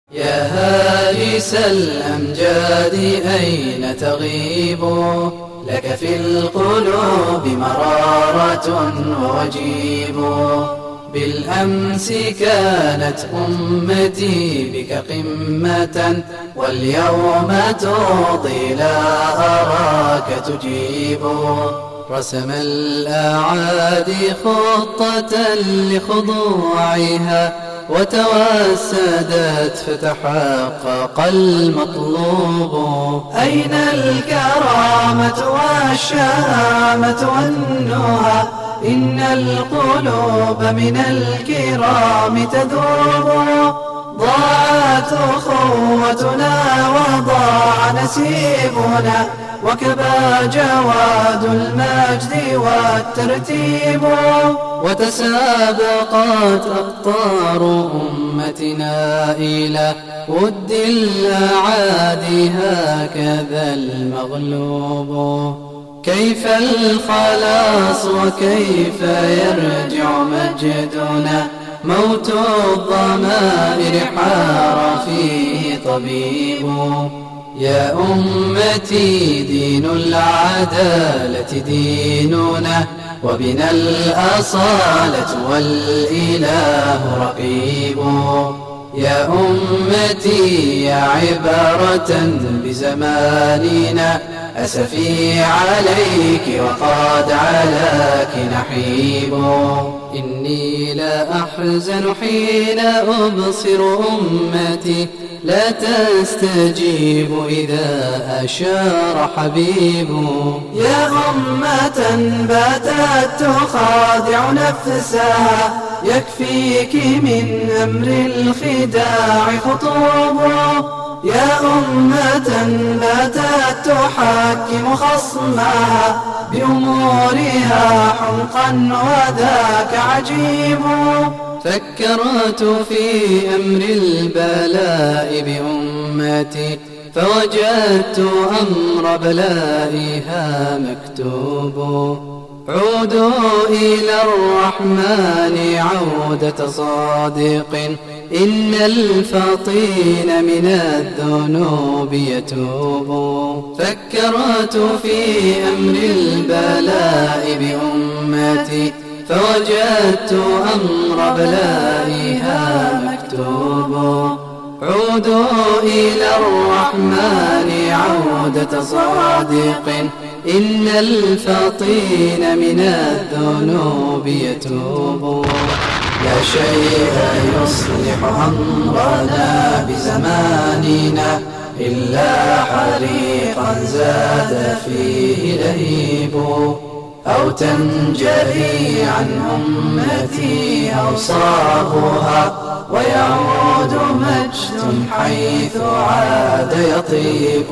يا هاجس الأمجاد أين تغيب؟ لك في القلوب مرارة ووجيب. بالأمس كانت أمتي بك قمة، واليوم ترضي لا أراك تجيب. رسم الأعادي خطة لخضوعها، وتوسدت فتحقق المطلوب. أين الكرامة والشهامة والنهى؟ إن القلوب من الكرام تذوب. ضاعت أخوتنا وضاع نسيبنا، وكبى جواد المجد والترتيب. وتسابقت أقطار أمتنا إلى ود الأعادي، هكذا المغلوب. كيف الخلاص وكيف يرجع مجدنا؟ موت الضمائر حار فيه طبيب. يا أمتي دين العدالة ديننا، وبنا الأصالة والإله رقيب. يا أمتي يا عبرة بزماننا، أسفي عليك وقد علاك نحيب. إني لا أحزن حين أبصر أمتي لا تستجيب إذا أشار حبيب. يا أمة باتت تخادع نفسها، يكفيك من أمر الخداع خطوب. يا أمة باتت تحكم خصمها بأمورها حمقا، وذاك عجيب. فكرت في أمر البلاء بأمتي، فوجدت أمر بلائها مكتوب. عودوا إلى الرحمن عودة صادق، إن الفطين من الذنوب يتوب. فكرت في أمر البلاء بأمتي، فوجدت أمر بلائها مكتوب. عودوا إلى الرحمن عودة صادق، إن الفطين من الذنوب يتوب. لا شيء يصلح أمرنا بزماننا، إلا حريقا زاد فيه لهيب. أو تنجلي عن أمتي أوصافها، ويعود مجد حيث عاد يطيب.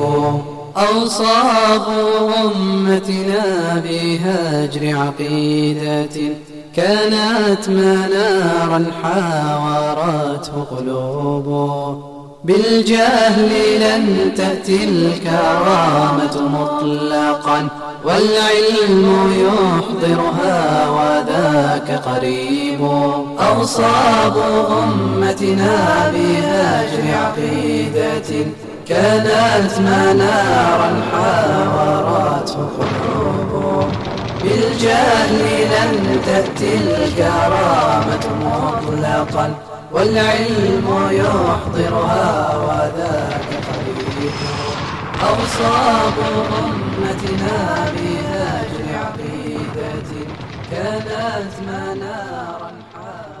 أوصاف أمتنا بهجر عقيدة، كانت منارا حاورته قلوب. بالجهل لن تأتي الكرامة مطلقا، والعلم يحضرها وذاك قريب. أوصاب أمتنا بهجر عقيدة، كانت منارا حاورته قلوب. بالجهل لن تأتي الكرامة مطلقا، والعلم يحضرها وذاك قريب. أوصاب أمتنا بهجر عقيدة، كانت منارا حاورته